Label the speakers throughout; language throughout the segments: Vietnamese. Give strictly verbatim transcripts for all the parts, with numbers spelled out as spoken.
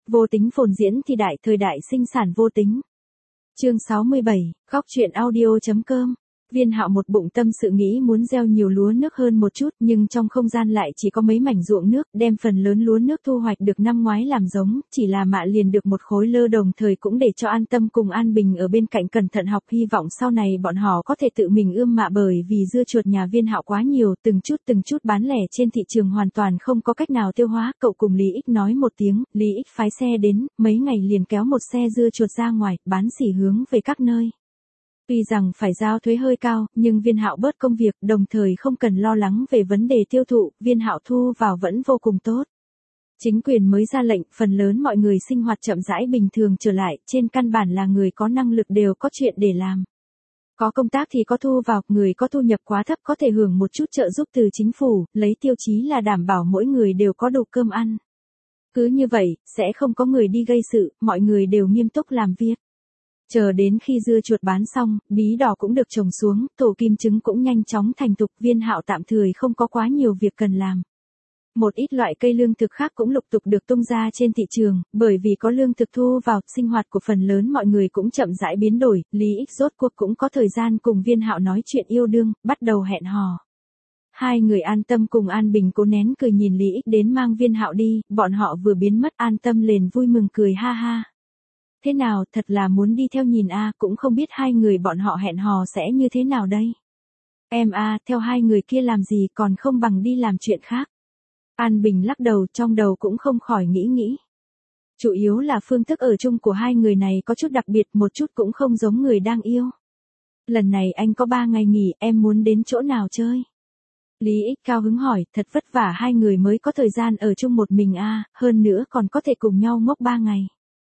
Speaker 1: Vô tính phồn diễn thì đại, thời đại sinh sản vô tính. Chương sáu mươi bảy, góc truyện audio.com. Viên Hạo một bụng tâm sự nghĩ muốn gieo nhiều lúa nước hơn một chút, nhưng trong không gian lại chỉ có mấy mảnh ruộng nước, đem phần lớn lúa nước thu hoạch được năm ngoái làm giống, chỉ là mạ liền được một khối lơ, đồng thời cũng để cho An Tâm cùng An Bình ở bên cạnh cẩn thận học, hy vọng sau này bọn họ có thể tự mình ươm mạ, bởi vì dưa chuột nhà Viên Hạo quá nhiều, từng chút từng chút bán lẻ trên thị trường hoàn toàn không có cách nào tiêu hóa. Cậu cùng Lý Ích nói một tiếng, Lý Ích phái xe đến, mấy ngày liền kéo một xe dưa chuột ra ngoài, bán xỉ hướng về các nơi. Tuy rằng phải giao thuế hơi cao, nhưng Viên Hạo bớt công việc, đồng thời không cần lo lắng về vấn đề tiêu thụ, Viên Hạo thu vào vẫn vô cùng tốt. Chính quyền mới ra lệnh, phần lớn mọi người sinh hoạt chậm rãi bình thường trở lại, trên căn bản là người có năng lực đều có chuyện để làm. Có công tác thì có thu vào, người có thu nhập quá thấp có thể hưởng một chút trợ giúp từ chính phủ, lấy tiêu chí là đảm bảo mỗi người đều có đủ cơm ăn. Cứ như vậy, sẽ không có người đi gây sự, mọi người đều nghiêm túc làm việc. Chờ đến khi dưa chuột bán xong, bí đỏ cũng được trồng xuống, tổ kim trứng cũng nhanh chóng thành thục, Viên Hạo tạm thời không có quá nhiều việc cần làm. Một ít loại cây lương thực khác cũng lục tục được tung ra trên thị trường, bởi vì có lương thực thu vào, sinh hoạt của phần lớn mọi người cũng chậm rãi biến đổi, Lý Ích rốt cuộc cũng có thời gian cùng Viên Hạo nói chuyện yêu đương, bắt đầu hẹn hò. Hai người An Tâm cùng An Bình cố nén cười nhìn Lý Ích đến mang Viên Hạo đi, bọn họ vừa biến mất, An Tâm liền vui mừng cười ha ha. Thế nào, thật là muốn đi theo nhìn a, cũng không biết hai người bọn họ hẹn hò sẽ như thế nào đây. Em a, theo hai người kia làm gì còn không bằng đi làm chuyện khác. An Bình lắc đầu, trong đầu cũng không khỏi nghĩ nghĩ. Chủ yếu là phương thức ở chung của hai người này có chút đặc biệt, một chút cũng không giống người đang yêu. Lần này anh có ba ngày nghỉ, em muốn đến chỗ nào chơi? Lý Ích cao hứng hỏi, thật vất vả hai người mới có thời gian ở chung một mình a, hơn nữa còn có thể cùng nhau ngốc ba ngày.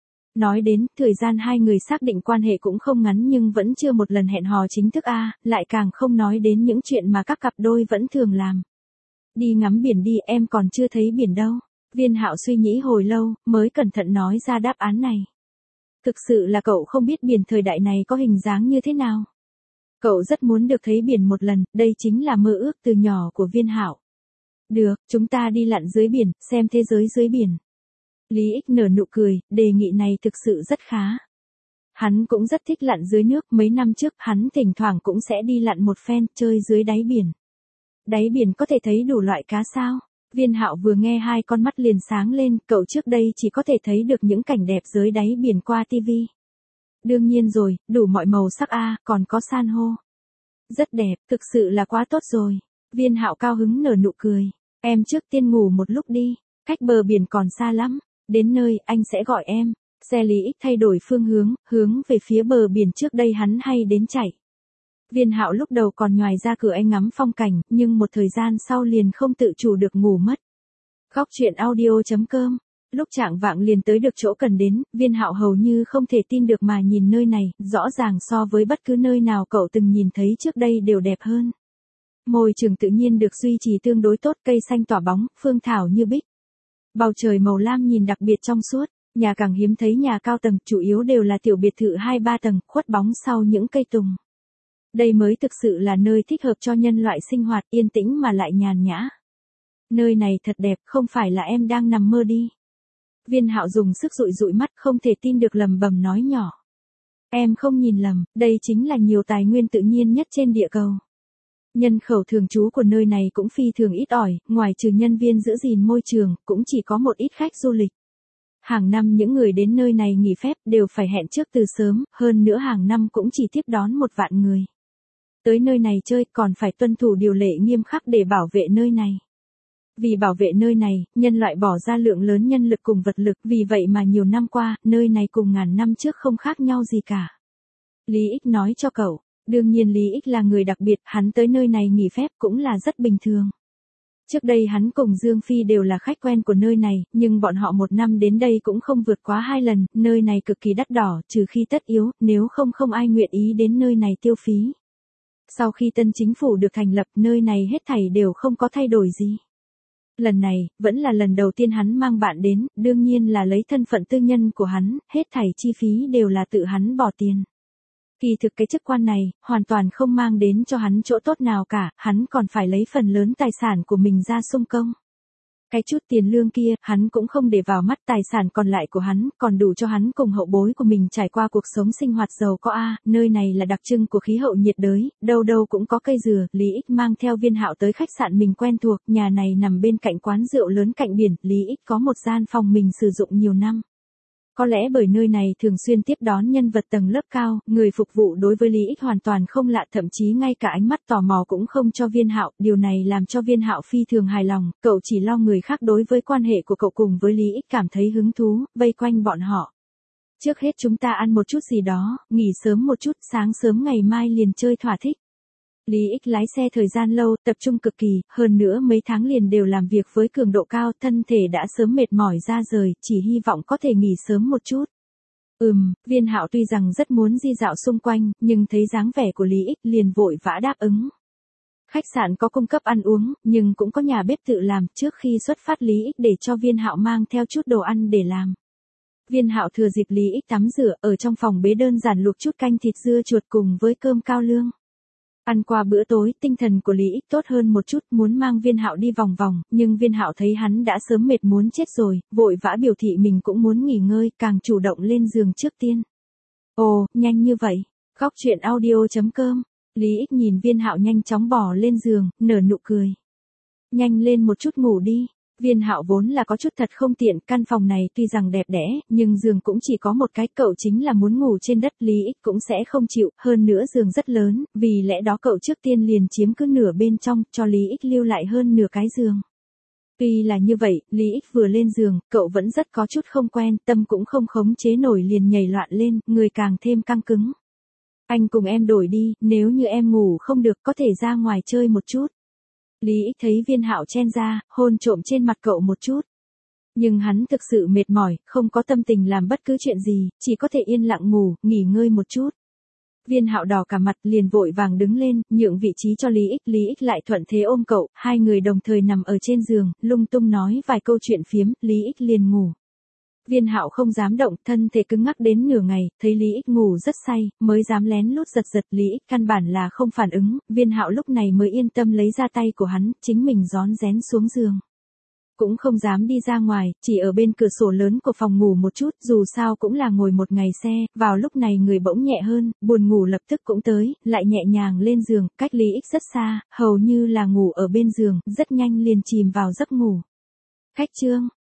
Speaker 1: Nói đến, thời gian hai người xác định quan hệ cũng không ngắn nhưng vẫn chưa một lần hẹn hò chính thức a, lại càng không nói đến những chuyện mà các cặp đôi vẫn thường làm. Đi ngắm biển đi, em còn chưa thấy biển đâu. Viên Hạo suy nghĩ hồi lâu, mới cẩn thận nói ra đáp án này. Thực sự là cậu không biết biển thời đại này có hình dáng như thế nào. Cậu rất muốn được thấy biển một lần, đây chính là mơ ước từ nhỏ của Viên Hạo. Được, chúng ta đi lặn dưới biển, xem thế giới dưới biển. Lý Ích nở nụ cười, đề nghị này thực sự rất khá. Hắn cũng rất thích lặn dưới nước, mấy năm trước hắn thỉnh thoảng cũng sẽ đi lặn một phen, chơi dưới đáy biển. Đáy biển có thể thấy đủ loại cá sao? Viên Hạo vừa nghe hai con mắt liền sáng lên, cậu trước đây chỉ có thể thấy được những cảnh đẹp dưới đáy biển qua tivi. Đương nhiên rồi, đủ mọi màu sắc a, còn có san hô. Rất đẹp, thực sự là quá tốt rồi. Viên Hạo cao hứng nở nụ cười. Em trước tiên ngủ một lúc đi, cách bờ biển còn xa lắm. Đến nơi, anh sẽ gọi em. Xe Lý Ích thay đổi phương hướng, hướng về phía bờ biển trước đây hắn hay đến chạy. Viên Hạo lúc đầu còn nhoài ra cửa anh ngắm phong cảnh, nhưng một thời gian sau liền không tự chủ được ngủ mất. Góc truyện audio.com. Lúc chạng vạng liền tới được chỗ cần đến, Viên Hạo hầu như không thể tin được mà nhìn nơi này, rõ ràng so với bất cứ nơi nào cậu từng nhìn thấy trước đây đều đẹp hơn. Môi trường tự nhiên được duy trì tương đối tốt, cây xanh tỏa bóng, phương thảo như bích. Bầu trời màu lam nhìn đặc biệt trong suốt, nhà càng hiếm thấy nhà cao tầng, chủ yếu đều là tiểu biệt thự hai ba tầng, khuất bóng sau những cây tùng. Đây mới thực sự là nơi thích hợp cho nhân loại sinh hoạt, yên tĩnh mà lại nhàn nhã. Nơi này thật đẹp, không phải là em đang nằm mơ đi. Viên Hạo dùng sức dụi dụi mắt, không thể tin được lầm bầm nói nhỏ. Em không nhìn lầm, đây chính là nhiều tài nguyên tự nhiên nhất trên địa cầu. Nhân khẩu thường trú của nơi này cũng phi thường ít ỏi, ngoài trừ nhân viên giữ gìn môi trường, cũng chỉ có một ít khách du lịch. Hàng năm những người đến nơi này nghỉ phép đều phải hẹn trước từ sớm, hơn nữa hàng năm cũng chỉ tiếp đón một vạn người. Tới nơi này chơi còn phải tuân thủ điều lệ nghiêm khắc để bảo vệ nơi này. Vì bảo vệ nơi này, nhân loại bỏ ra lượng lớn nhân lực cùng vật lực, vì vậy mà nhiều năm qua, nơi này cùng ngàn năm trước không khác nhau gì cả. Lý Ích nói cho cậu. Đương nhiên Lý Ích là người đặc biệt, hắn tới nơi này nghỉ phép cũng là rất bình thường. Trước đây hắn cùng Dương Phi đều là khách quen của nơi này, nhưng bọn họ một năm đến đây cũng không vượt quá hai lần, nơi này cực kỳ đắt đỏ, trừ khi tất yếu, nếu không không ai nguyện ý đến nơi này tiêu phí. Sau khi tân chính phủ được thành lập, nơi này hết thảy đều không có thay đổi gì. Lần này, vẫn là lần đầu tiên hắn mang bạn đến, đương nhiên là lấy thân phận tư nhân của hắn, hết thảy chi phí đều là tự hắn bỏ tiền. Kỳ thực cái chức quan này, hoàn toàn không mang đến cho hắn chỗ tốt nào cả, hắn còn phải lấy phần lớn tài sản của mình ra xung công. Cái chút tiền lương kia, hắn cũng không để vào mắt, tài sản còn lại của hắn, còn đủ cho hắn cùng hậu bối của mình trải qua cuộc sống sinh hoạt giàu có a. Nơi này là đặc trưng của khí hậu nhiệt đới, đâu đâu cũng có cây dừa. Lý Ích mang theo Viên Hạo tới khách sạn mình quen thuộc, nhà này nằm bên cạnh quán rượu lớn cạnh biển, Lý Ích có một gian phòng mình sử dụng nhiều năm. Có lẽ bởi nơi này thường xuyên tiếp đón nhân vật tầng lớp cao, người phục vụ đối với Lý Ích hoàn toàn không lạ, thậm chí ngay cả ánh mắt tò mò cũng không cho Viên Hạo, điều này làm cho Viên Hạo phi thường hài lòng, cậu chỉ lo người khác đối với quan hệ của cậu cùng với Lý Ích cảm thấy hứng thú, vây quanh bọn họ. Trước hết chúng ta ăn một chút gì đó, nghỉ sớm một chút, sáng sớm ngày mai liền chơi thỏa thích. Lý Ích lái xe thời gian lâu, tập trung cực kỳ, hơn nữa mấy tháng liền đều làm việc với cường độ cao, thân thể đã sớm mệt mỏi ra rời, chỉ hy vọng có thể nghỉ sớm một chút. Ừm, Viên Hạo tuy rằng rất muốn di dạo xung quanh, nhưng thấy dáng vẻ của Lý Ích liền vội vã đáp ứng. Khách sạn có cung cấp ăn uống, nhưng cũng có nhà bếp tự làm, trước khi xuất phát Lý Ích để cho Viên Hạo mang theo chút đồ ăn để làm. Viên Hạo thừa dịp Lý Ích tắm rửa, ở trong phòng bếp đơn giản luộc chút canh thịt dưa chuột cùng với cơm cao lương. Ăn qua bữa tối, tinh thần của Lý Ích tốt hơn một chút, muốn mang Viên Hạo đi vòng vòng, nhưng Viên Hạo thấy hắn đã sớm mệt muốn chết rồi, vội vã biểu thị mình cũng muốn nghỉ ngơi, càng chủ động lên giường trước tiên. Ồ, nhanh như vậy. Góc truyện audio chấm com. Lý Ích nhìn Viên Hạo nhanh chóng bò lên giường, nở nụ cười. Nhanh lên một chút ngủ đi. Viên Hạo vốn là có chút thật không tiện, căn phòng này tuy rằng đẹp đẽ, nhưng giường cũng chỉ có một cái, cậu chính là muốn ngủ trên đất, Lý Ích cũng sẽ không chịu, hơn nữa giường rất lớn, vì lẽ đó cậu trước tiên liền chiếm cứ nửa bên trong, cho Lý Ích lưu lại hơn nửa cái giường. Tuy là như vậy, Lý Ích vừa lên giường, cậu vẫn rất có chút không quen, tâm cũng không khống chế nổi liền nhảy loạn lên, người càng thêm căng cứng. Anh cùng em đổi đi, nếu như em ngủ không được có thể ra ngoài chơi một chút. Lý Ích thấy Viên Hạo chen ra, hôn trộm trên mặt cậu một chút. Nhưng hắn thực sự mệt mỏi, không có tâm tình làm bất cứ chuyện gì, chỉ có thể yên lặng ngủ, nghỉ ngơi một chút. Viên Hạo đỏ cả mặt liền vội vàng đứng lên, nhượng vị trí cho Lý Ích, Lý Ích lại thuận thế ôm cậu, hai người đồng thời nằm ở trên giường, lung tung nói vài câu chuyện phiếm, Lý Ích liền ngủ. Viên Hạo không dám động, thân thể cứng ngắc đến nửa ngày, thấy Lý Ích ngủ rất say, mới dám lén lút giật giật, Lý Ích căn bản là không phản ứng, Viên Hạo lúc này mới yên tâm lấy ra tay của hắn, chính mình rón rén xuống giường. Cũng không dám đi ra ngoài, chỉ ở bên cửa sổ lớn của phòng ngủ một chút, dù sao cũng là ngồi một ngày xe, vào lúc này người bỗng nhẹ hơn, buồn ngủ lập tức cũng tới, lại nhẹ nhàng lên giường, cách Lý Ích rất xa, hầu như là ngủ ở bên giường, rất nhanh liền chìm vào giấc ngủ. Khách chương